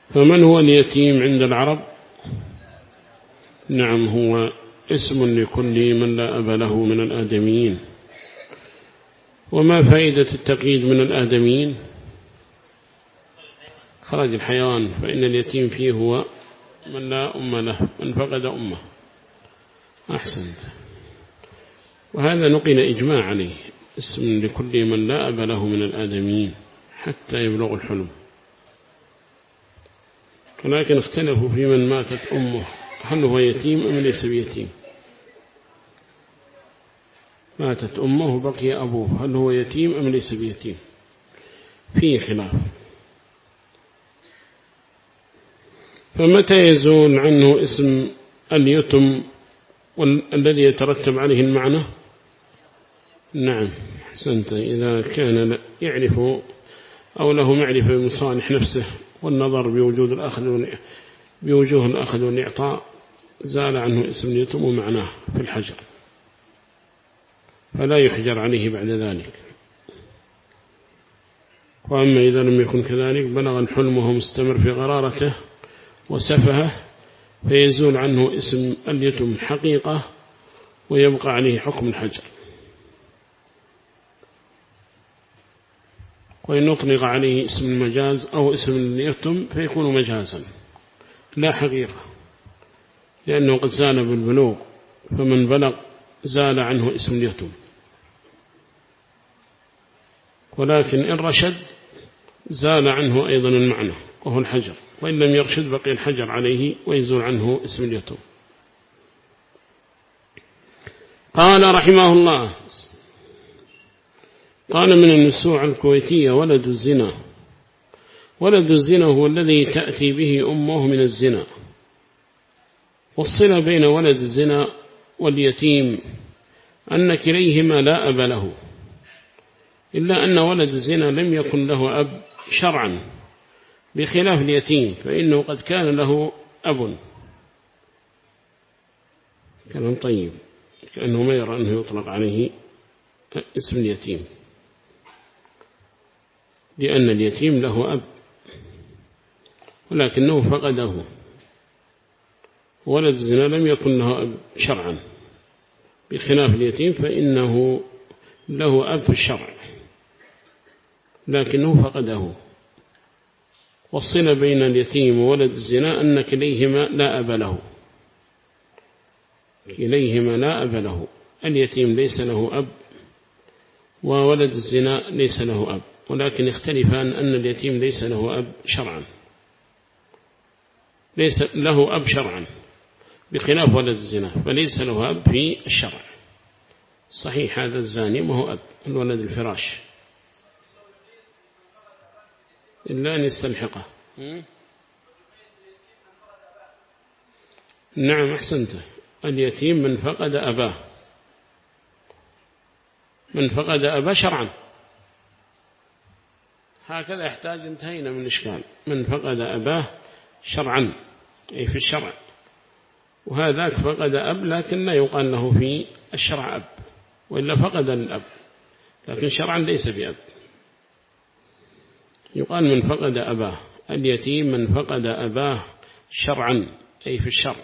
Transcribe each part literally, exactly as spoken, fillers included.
فمن هو اليتيم عند العرب؟ نعم، هو اسم لكل من لا أب له من الآدميين. وما فائدة التقييد من الآدميين؟ خرج الحيوان، فإن اليتيم فيه هو من لا أم له، من فقد أمه. أحسنت. وهذا نقل إجماع عليه، اسم لكل من لا أب له من الآدميين حتى يبلغ الحلم. ولكن اختلفوا في من ماتت أمه، هل هو يتيم أم ليس بيتيم؟ ماتت أمه وبقي أبوه، هل هو يتيم أم ليس بيتيم؟ فيه خلاف. فمتى يزول عنه اسم اليتم والذي يترتب عليه المعنى؟ نعم، حسنت، إذا كان يعرف أو له معرفة بمصالح نفسه والنظر بوجود الأخذ بوجوه الأخذ والإعطاء، زال عنه اسم اليتم ومعناه في الحجر، فلا يحجر عليه بعد ذلك. وأما إذا لم يكن كذلك بلغ الحلم وهو مستمر في غرارته وسفهه، فيزول عنه اسم اليتم حقيقة ويبقى عليه حكم الحجر. وإن أطلق عليه اسم المجاز أو اسم اليتم فيكون مجازا لا حقيقة، لأنه قد زال بالبلوغ، فمن بلغ زال عنه اسم اليتم. ولكن إن رشد زال عنه أيضا المعنى وهو الحجر، وإن لم يرشد بقي الحجر عليه ويزول عنه اسم اليتم. قال رحمه الله: قال من النسوع الكويتية: ولد الزنا. ولد الزنا هو الذي تأتي به أمه من الزنا. والصلة بين ولد الزنا واليتيم أن كليهما لا أب له، إلا أن ولد الزنا لم يكن له أب شرعا، بخلاف اليتيم فإنه قد كان له أب. كلام طيب، كأنه ما يرى أنه يطلق عليه اسم اليتيم، لأن اليتيم له أب ولكنه فقده. ولد الزنا لم يكن له أب شرعا، بخلاف اليتيم فإنه له أب في الشرع لكنه فقده. والصلة بين اليتيم وولد الزنا أن كليهما لا أب له، كليهما لا أب له. اليتيم ليس له أب وولد الزنا ليس له أب، ولكن اختلفان أن اليتيم ليس له أب شرعا، ليس له أب شرعا بخلاف ولد الزنا فليس له أب في الشرع. صحيح هذا الزاني ما هو أب، الولد الفراش إلا أن يستلحقه. نعم أحسنت، اليتيم من فقد أباه، من فقد أباه شرعا، هكذا يحتاج، انتهينا من الإشكال. من فقد أباه شرعا أي في الشرع، وهذاك فقد أب لكن لا يقال له في الشرع أب، وإلا فقد الأب لكن شرعا ليس بأب، يقال من فقد أباه. اليتيم من فقد أباه شرعا أي في الشرع.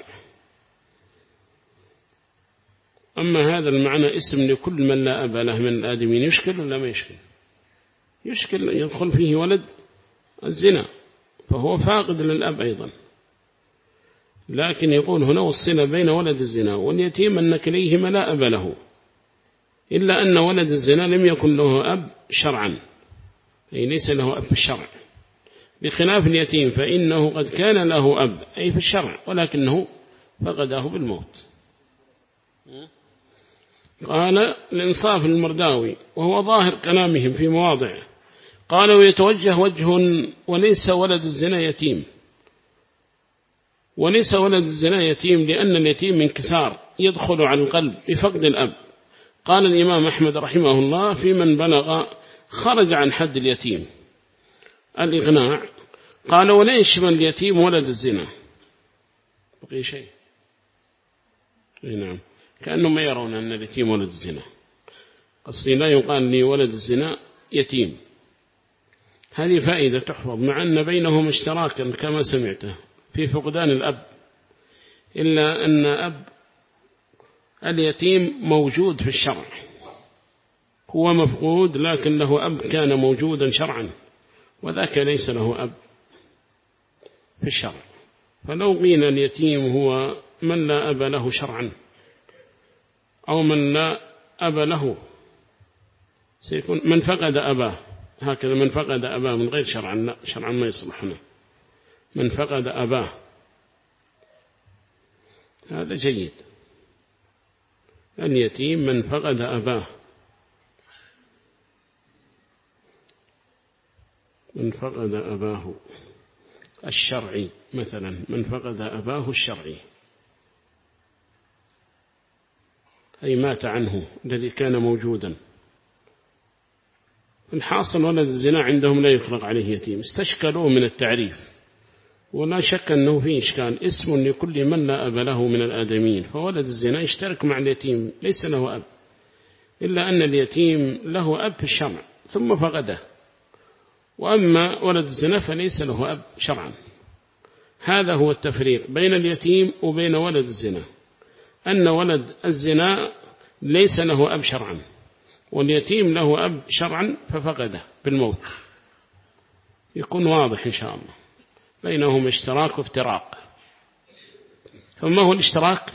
أما هذا المعنى اسم لكل من لا أب له من الآدمين يشكل ولا ما يشكل؟ يشكل، يدخل فيه ولد الزنا فهو فاقد للأب أيضا. لكن يقول هنا: والصلة بين ولد الزنا واليتيم أن كليهما لا أب له، إلا أن ولد الزنا لم يكن له أب شرعا أي ليس له أب في الشرع، بخلاف اليتيم فإنه قد كان له أب أي في الشرع ولكنه فقده بالموت. قال الإنصاف المرداوي وهو ظاهر كلامهم في مواضع، قال: ويتوجه وجه وليس ولد الزنا يتيم، وليس ولد الزنا يتيم لأن اليتيم انكسار يدخل على القلب بفقد الأب. قال الإمام أحمد رحمه الله: في من بلغ خرج عن حد اليتيم الإغناء. قال: ولا يشمل اليتيم ولد الزنا. بقي شيء؟ نعم، كأنهم ما يرون أن اليتيم ولد الزنا. قصدي لا يقال لي ولد الزنا يتيم، هذه فائدة تحفظ، مع أن بينهم اشتراكا كما سمعته في فقدان الأب، إلا أن أب اليتيم موجود في الشرع، هو مفقود لكن له أب كان موجودا شرعا، وذاك ليس له أب في الشرع. فلو قيل اليتيم هو من لا أب له شرعا أو من لا أب له، سيكون من فقد أباه، هكذا من فقد أباه من غير شرعا، لا شرعا ما يصلح هنا، من فقد أباه، هذا جيد. اليتيم من فقد أباه، من فقد أباه الشرعي مثلا، من فقد أباه الشرعي أي مات عنه الذي كان موجودا. الحاصل ولد الزنا عندهم لا يطلق عليه يتيم، استشكلوا من التعريف، ولا شك أنه فيه إشكال، اسم لكل من لا أب له من الآدمين، فولد الزنا يشترك مع اليتيم ليس له أب، إلا أن اليتيم له أب في الشرع ثم فقده، وأما ولد الزنا فليس له أب شرعا. هذا هو التفريق بين اليتيم وبين ولد الزنا، أن ولد الزنا ليس له أب شرعا، واليتيم له أب شرعا ففقده بالموت. يكون واضح إن شاء الله بينهم اشتراك وافتراق. فما هو الاشتراك؟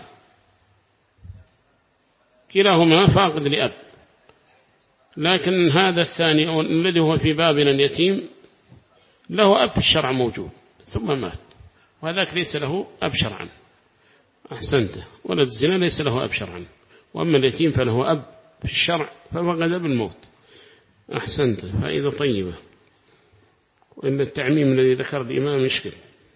كلاهما فاقد لأب، لكن هذا الثاني الذي هو في بابنا اليتيم له أب في الشرع موجود ثم مات، وهذاك ليس له أب شرعا. أحسنت، ولد الزنا ليس له أب شرعا، وأما اليتيم فله أب في الشرع ففقد بالموت. أحسنت، فائدة طيبة، وإن التعميم الذي ذكر الإمام يشكل.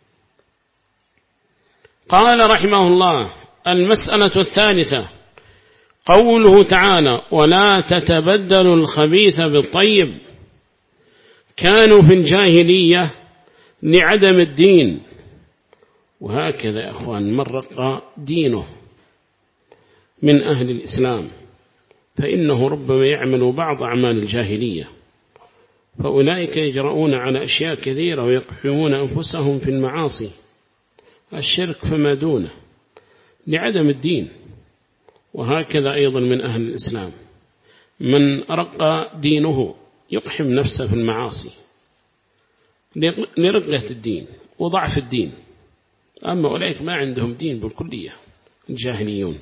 قال رحمه الله: المسألة الثالثة قوله تعالى: ولا تتبدلوا الخبيث بالطيب. كانوا في الجاهلية لعدم الدين، وهكذا يا أخوان من رق دينه من أهل الإسلام فإنه ربما يعمل بعض أعمال الجاهلية، فأولئك يجرؤون على أشياء كثيرة ويقحمون أنفسهم في المعاصي، الشرك فما دونه، لعدم الدين. وهكذا أيضا من أهل الإسلام من رق دينه يقحم نفسه في المعاصي لرقة الدين وضعف الدين. أما أولئك ما عندهم دين بالكلية، الجاهليون،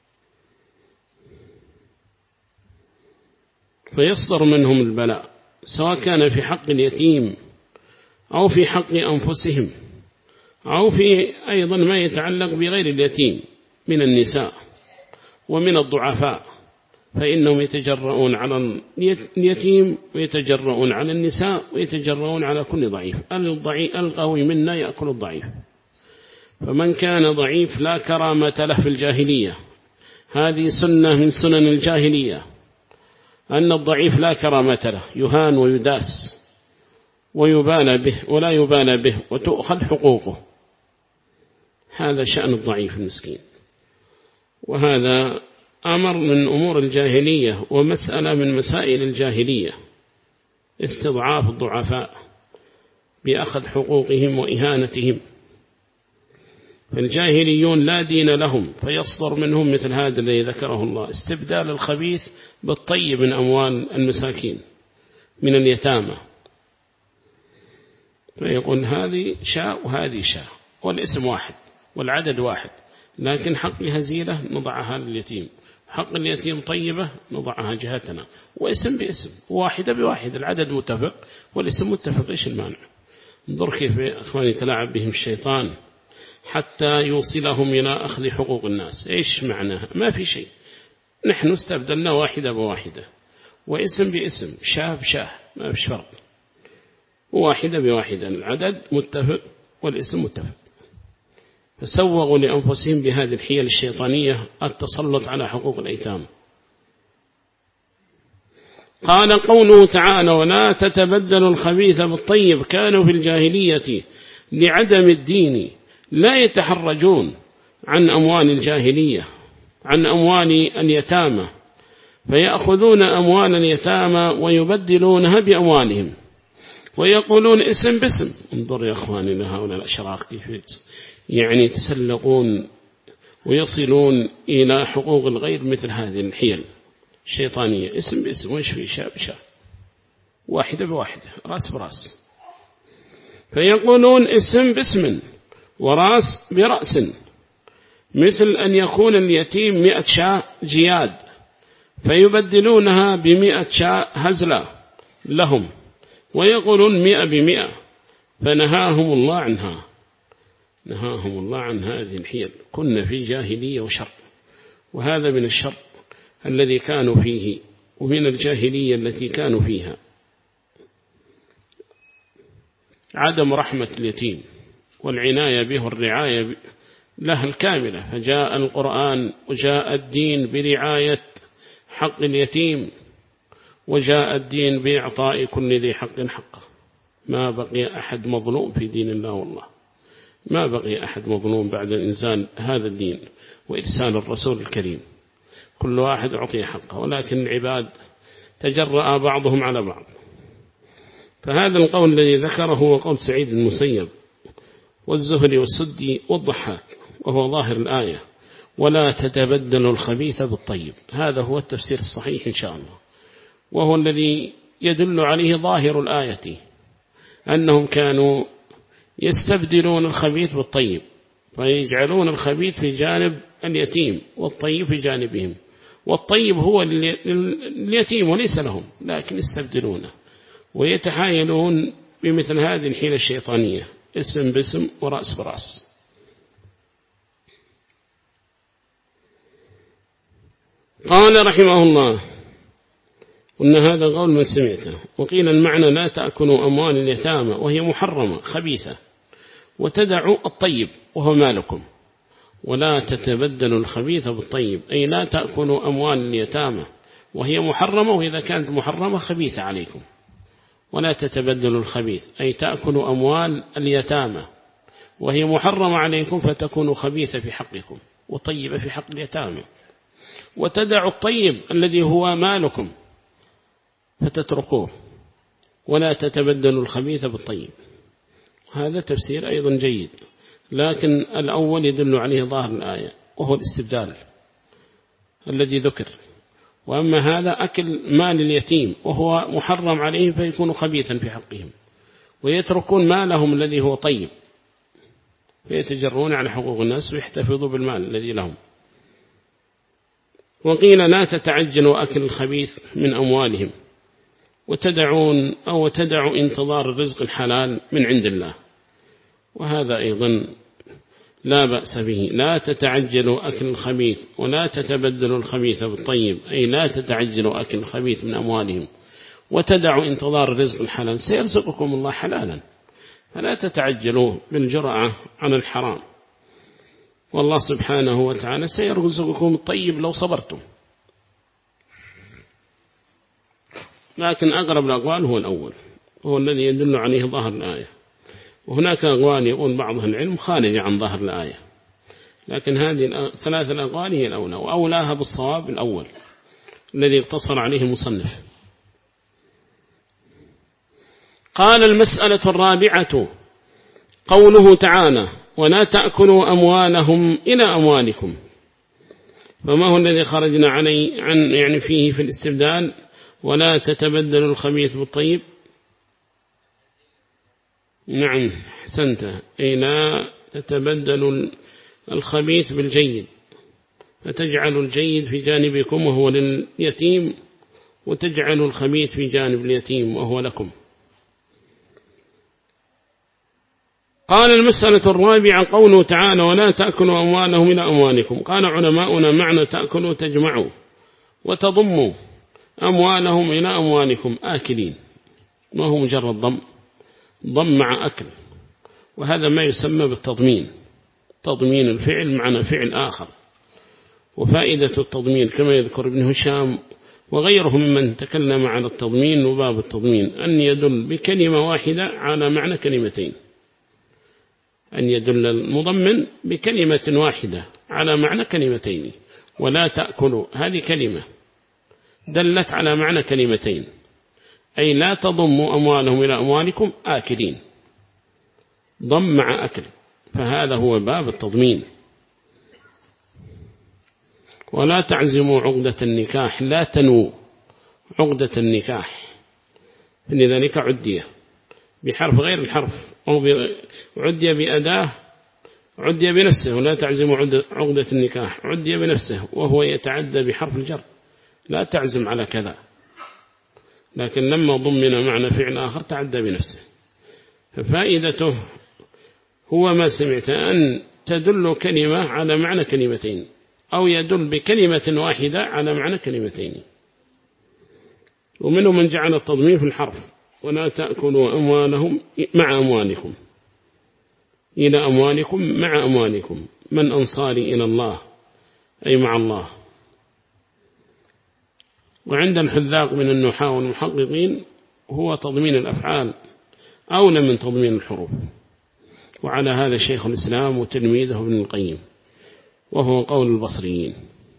فيصدر منهم البلاء، سواء كان في حق اليتيم أو في حق أنفسهم أو في أيضا ما يتعلق بغير اليتيم من النساء ومن الضعفاء، فإنهم يتجرؤون على اليتيم ويتجرؤون على النساء ويتجرؤون على كل ضعيف. القوي منا يأكل الضعيف، فمن كان ضعيف لا كرامة له في الجاهلية. هذه سنة من سنن الجاهلية، أن الضعيف لا كرامة له، يهان ويداس ويبالى به ولا يبالى به وتؤخذ حقوقه. هذا شأن الضعيف المسكين، وهذا أمر من أمور الجاهلية ومسألة من مسائل الجاهلية، استضعاف الضعفاء بأخذ حقوقهم وإهانتهم. فالجاهليون لا دين لهم، فيصدر منهم مثل هذا الذي ذكره الله، استبدال الخبيث بالطيب من أموال المساكين من اليتامى، فيقول هذه شاء وهذه شاء والاسم واحد والعدد واحد، لكن حق هزيلة نضعها لليتيم، حق اليتيم طيبة نضعها جهتنا، واسم باسم، واحدة بواحد، العدد متفق والاسم متفق. إيش المانع؟ انظر كيف أخواني يتلاعب بهم الشيطان حتى يوصلهم إلى أخذ حقوق الناس. إيش معناها؟ ما في شيء، نحن استبدلنا واحدة بواحدة واسم باسم، شاه بشاه، ما فيش فرق، واحدة بواحدة، العدد متفق والاسم متفق. فسوغوا لأنفسهم بهذه الحيل الشيطانية التسلط على حقوق الأيتام. قال قوله تعالى: ولا تتبدلوا الخبيث بالطيب. كانوا في الجاهلية لعدم الدين لا يتحرجون عن أموال الجاهلية، عن أموال اليتامى، فيأخذون أموال اليتامى ويبدلونها بأموالهم. ويقولون اسم باسم. انظر يا أخواني لهؤلاء الأشرار كيف يعني تسلقون ويصلون إلى حقوق الغير مثل هذه الحيل الشيطانية. اسم باسم، وإيش في شاء بشاء، واحدة بواحدة، راس براس. فيقولون اسم باسم وراس برأس، مثل أن يكون اليتيم مئة شاة جياد فيبدلونها بمئة شاة هزلة لهم، ويقولون مئة بمئة، فنهاهم الله عنها، نهاهم الله عن هذه الحيل. كنا في جاهلية وشر، وهذا من الشر الذي كانوا فيه ومن الجاهلية التي كانوا فيها، عدم رحمة اليتيم والعناية به والرعاية له الكاملة. فجاء القرآن وجاء الدين برعاية حق اليتيم، وجاء الدين بإعطاء كل ذي حق حقه. ما بقي أحد مظلوم في دين الله، والله ما بقي أحد مظلوم بعد إنزال هذا الدين وإرسال الرسول الكريم، كل واحد أعطي حقه، ولكن العباد تجرأ بعضهم على بعض. فهذا القول الذي ذكره هو قول سعيد المسيب والزهري والسدي والضحاك، وهو ظاهر الآية: ولا تتبدلوا الخبيث بالطيب. هذا هو التفسير الصحيح إن شاء الله، وهو الذي يدل عليه ظاهر الآية، أنهم كانوا يستبدلون الخبيث بالطيب، فيجعلون الخبيث في جانب اليتيم والطيب في جانبهم، والطيب هو اليتيم وليس لهم، لكن يستبدلونه ويتحايلون بمثل هذه الحيلة الشيطانية، اسم باسم ورأس برأس. قال رحمه الله: وإن هذا قول من سمعته. وقيل المعنى: لا تأكلوا أموال اليتامى وهي محرمة خبيثة، وتدعوا الطيب وهو مالكم، ولا تتبدلوا الخبيث بالطيب، أي لا تأكلوا أموال اليتامى وهي محرمة، وإذا كانت محرمة خبيثة عليكم. ولا تتبدلوا الخبيث أي تأكلوا أموال اليتامى وهي محرمة عليكم، فتكون خبيثة في حقكم وطيبة في حق اليتامى. وتدعوا الطيب الذي هو مالكم فتتركوه، ولا تتبدلوا الخبيث بالطيب. هذا تفسير أيضا جيد، لكن الأول يدل عليه ظاهر الآية، وهو الاستبدال الذي ذكر. وأما هذا أكل مال اليتيم وهو محرم عليهم، فيكون خبيثا في حقهم، ويتركون مالهم الذي هو طيب، فيتجرون على حقوق الناس ويحتفظوا بالمال الذي لهم. وقيل: لا تتعجلوا أكل الخبيث من أموالهم، وتدعون أو تدعوا انتظار الرزق الحلال من عند الله، وهذا أيضا لا بأس به. لا تتعجلوا أكل الخبيث ولا تتبدلوا الخبيث بالطيب، أي لا تتعجلوا أكل الخبيث من أموالهم، وتدعوا انتظار الرزق الحلال. سيرزقكم الله حلالا، فلا تتعجلوا بالجرعة عن الحرام، والله سبحانه وتعالى سيرزقكم الطيب لو صبرتم. لكن أقرب الأقوال هو الأول، هو الذي يدل عليه ظاهر الآية. وهناك أقوال يقول بعضها العلم خارج عن ظاهر الآية، لكن هذه ثلاث الأقوال هي الأولى، وأولاها بالصواب الأول الذي اقتصر عليه المصنف. قال: المسألة الرابعة قوله تعالى: ولا تأكلوا أموالهم إلى أموالكم. فما هو الذي خرجنا عليه عن يعني فيه في الاستبدال؟ ولا تتبدلوا الخبيث بالطيب. نعم حسنت، أي لا تتبدلوا الخبيث بالجيد، فتجعلوا الجيد في جانبكم وهو لليتيم، وتجعلوا الخبيث في جانب اليتيم وهو لكم. قال: المسألة الرابعة قوله تعالى: ولا تأكلوا أموالهم إلى أموالكم. قال علماؤنا: معنى تأكلوا تجمعوا وتضموا أموالهم إلى أموالكم آكلين، ما هو مجرد ضم، ضم مع أكل، وهذا ما يسمى بالتضمين، تضمين الفعل معنى فعل آخر. وفائدة التضمين كما يذكر ابن هشام وغيره ممن تكلم على التضمين وباب التضمين أن يدل بكلمة واحدة على معنى كلمتين، أن يدل المضمن بكلمة واحدة على معنى كلمتين. ولا تأكلوا هذه كلمة دلت على معنى كلمتين، أي لا تضموا أموالهم إلى أموالكم آكلين، ضم مع أكل، فهذا هو باب التضمين. ولا تعزموا عقدة النكاح، لا تنووا عقدة النكاح، لذلك عدية بحرف غير الحرف، أو عدية بأداة، عدية بنفسه. ولا تعزموا عقدة النكاح، عدية بنفسه، وهو يتعدى بحرف الجر، لا تعزم على كذا، لكن لما ضمن معنى فعل آخر تعدى بنفسه. ففائدته هو ما سمعت أن تدل كلمة على معنى كلمتين، أو يدل بكلمة واحدة على معنى كلمتين. ومنهم من جعل التضمين في الحرف، ولا تأكلوا أموالهم مع أموالكم إلى أموالكم مع أموالكم، من أنصاري إلى الله أي مع الله. وعند الحذاق من النحاة والمحققين هو تضمين الأفعال أولى من تضمين الحروف، وعلى هذا شيخ الإسلام وتلميذه ابن القيم، وهو قول البصريين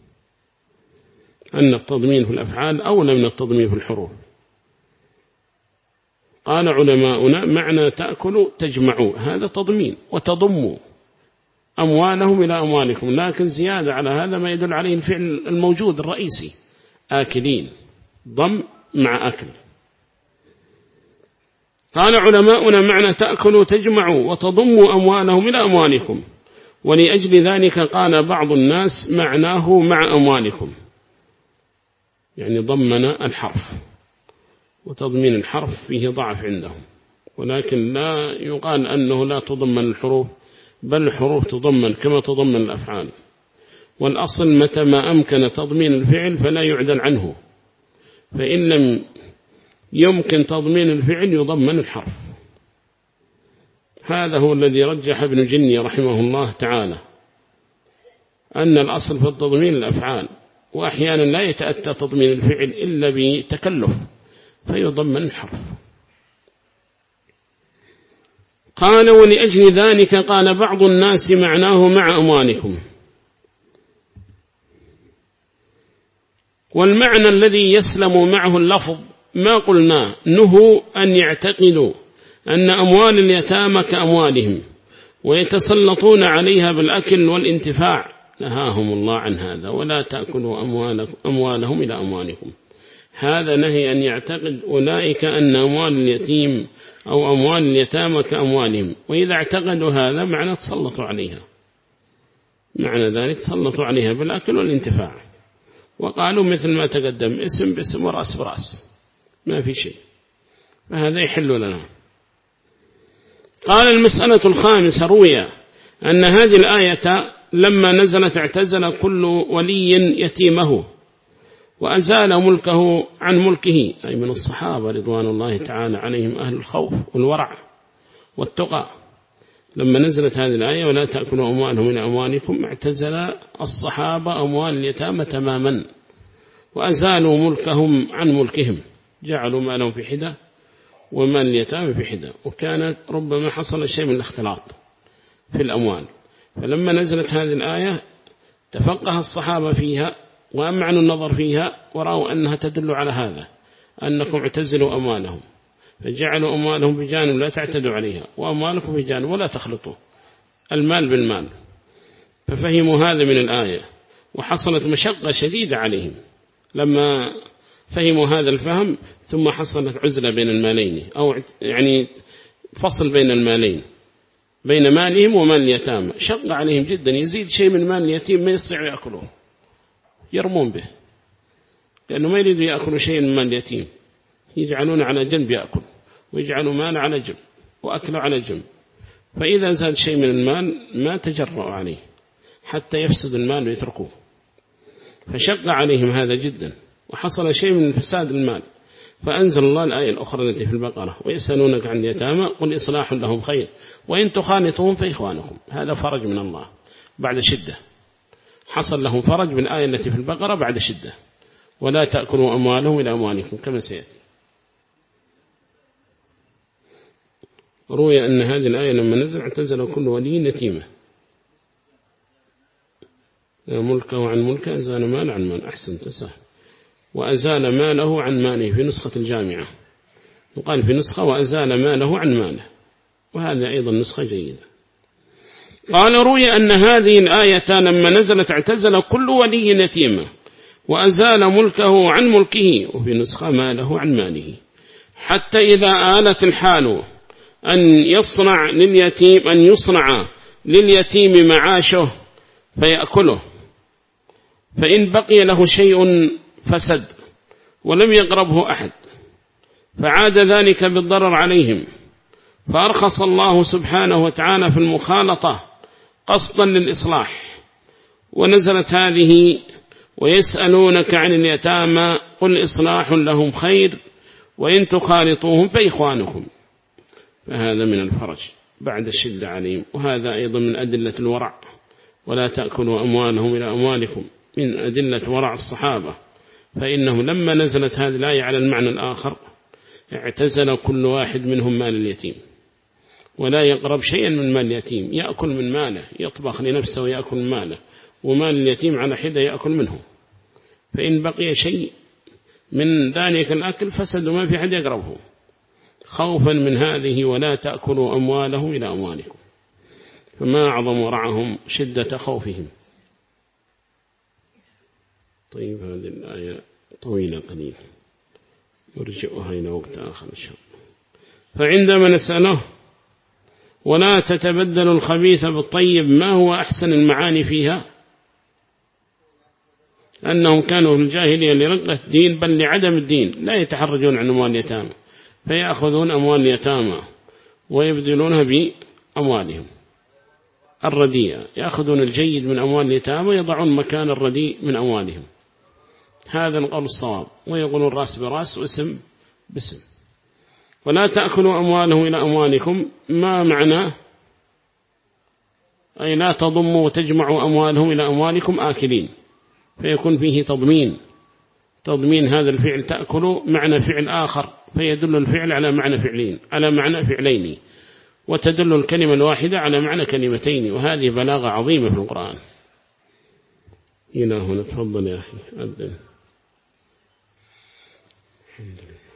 أن التضمين في الأفعال أولى من التضمين في الحروف. قال علماؤنا معنى تأكلوا تجمعوا، هذا تضمين، وتضموا أموالهم إلى أموالكم، لكن زيادة على هذا ما يدل عليه الفعل الموجود الرئيسي آكلين، ضم مع أكل. قال علماؤنا معنى تأكلوا تجمعوا وتضموا أموالهم إلى أموالكم، ولأجل ذلك قال بعض الناس معناه مع أموالكم، يعني ضمن الحرف، وتضمين الحرف فيه ضعف عندهم، ولكن لا يقال أنه لا تضمن الحروف، بل الحروف تضمن كما تضمن الأفعال. والأصل متى ما أمكن تضمين الفعل فلا يعدل عنه، فإن لم يمكن تضمين الفعل يضمن الحرف. هذا هو الذي رجح ابن جني رحمه الله تعالى، أن الأصل في التضمين الأفعال، وأحيانا لا يتأتى تضمين الفعل إلا بتكلف فيضمن الحرف. قال ولأجل ذلك قال بعض الناس معناه مع أموالكم. والمعنى الذي يسلم معه اللفظ ما قلنا نهوا أن يعتقدوا أن أموال اليتامى كأموالهم ويتسلطون عليها بالأكل والانتفاع، نهاهم الله عن هذا. ولا تأكلوا أموالهم إلى أموالكم، هذا نهي أن يعتقد أولئك أن أموال اليتيم أو أموال اليتامى كأموالهم، وإذا اعتقدوا هذا معنى تسلطوا عليها، معنى ذلك تسلطوا عليها بالأكل والانتفاع. وقالوا مثل ما تقدم اسم باسم ورأس برأس، ما في شيء، فهذا يحل لنا. قال المسألة الخامسة روي أن هذه الآية لما نزلت اعتزل كل ولي يتيمه وأزال ملكه عن ملكه، أي من الصحابة رضوان الله تعالى عليهم أهل الخوف والورع والتقى. لما نزلت هذه الآية ولا تأكلوا أموالهم من أموالكم، اعتزل الصحابة أموال اليتامى تماما وأزالوا ملكهم عن ملكهم، جعلوا مالهم في حدة ومال اليتامى في حدة، وكانت ربما حصل شيء من الاختلاط في الأموال. فلما نزلت هذه الآية تفقه الصحابة فيها وأمعنوا النظر فيها، ورأوا أنها تدل على هذا، أنكم اعتزلوا أموالهم، فجعلوا أموالهم بجانب لا تعتدوا عليها، وأموالكم بجانب ولا تخلطوا المال بالمال. ففهموا هذا من الآية، وحصلت مشقة شديدة عليهم لما فهموا هذا الفهم، ثم حصلت عزلة بين المالين، أو يعني فصل بين المالين، بين مالهم ومال اليتامى. شق عليهم جدا، يزيد شيء من مال اليتيم ما يستطيعوا يأكلوه، يرمون به، لأنه ما يريدوا يأكلوا شيء من مال اليتيم، يجعلون على جنب يأكل، ويجعلوا مال على جنب وأكله على جنب. فإذا زاد شيء من المال ما تجرؤوا عليه حتى يفسد المال ويتركوه، فشق عليهم هذا جدا، وحصل شيء من فساد المال. فأنزل الله الآية الأخرى التي في البقرة ويسألونك عن اليتامى قل إصلاح لهم خير وإن تخالطهم فإخوانكم. هذا فرج من الله بعد شدة، حصل لهم فرج من الآية التي في البقرة بعد شدة. ولا تأكلوا أموالهم إلى أموالكم كما سيأتي. روي أن هذه الآية لما نزل اعتزل كل ولي يتيمه ملكه عن ملكه، أزال مال عن مال، أحسن تساه، وأزال ماله عن ماله في نسخة الجامعة. وقال في نسخة وأزال ماله عن ماله، وهذا أيضا نسخة جيدة. قال روي أن هذه الآية لما نزلت اعتزل كل ولي يتيمة وأزال ملكه عن ملكه، وفي نسخة ماله عن ماله، حتى إذا آلت الحال أن يصنع لليتيم أن يصنع لليتيم معاشه فيأكله، فإن بقي له شيء فسد ولم يقربه أحد، فعاد ذلك بالضرر عليهم، فأرخص الله سبحانه وتعالى في المخالطة قصدا للإصلاح، ونزلت هذه ويسألونك عن اليتامى قل إصلاح لهم خير وإن تخالطوهم فإخوانكم، فهذا من الفرج بعد الشدة عليهم. وهذا أيضا من أدلة الورع، ولا تأكلوا أموالهم إلى أموالكم، من أدلة ورع الصحابة، فإنه لما نزلت هذه الآية على المعنى الآخر اعتزل كل واحد منهم مال اليتيم، ولا يقرب شيئا من مال اليتيم، يأكل من ماله، يطبخ لنفسه ويأكل من ماله، ومال اليتيم على حدة يأكل منه، فإن بقي شيء من ذلك الأكل فسد وما في حد يقربه، خوفا من هذه ولا تأكلوا أموالهم إلى أموالكم، فما أعظم ورعهم شدة خوفهم. طيب هذه الآية طويلة قليلا نرجعها إلى وقت آخر إن شاء الله. فعندما نسأله ولا تتبدل الخبيث بالطيب ما هو أحسن المعاني فيها؟ أنهم كانوا في الجاهلية لرقة الدين بل لعدم الدين لا يتحرجون عن أموال اليتامى، فيأخذون أموال اليتامى ويبدلونها بأموالهم الرديئة، يأخذون الجيد من أموال اليتامى ويضعون مكان الرديء من أموالهم، هذا القول الصواب، ويقولون راس براس واسم باسم. ولا تأكلوا أموالهم إلى أموالكم ما معناه؟ أي لا تضموا وتجمعوا أموالهم إلى أموالكم آكلين، فيكون فيه تضمين، تضمين هذا الفعل تأكلوا معنى فعل آخر، فيدل الفعل على معنى فعلين على معنى فعلين، وتدل الكلمة الواحدة على معنى كلمتين، وهذه بلاغة عظيمة في القرآن. إلى هنا تفضل يا أخي أبدا. الحمد لله.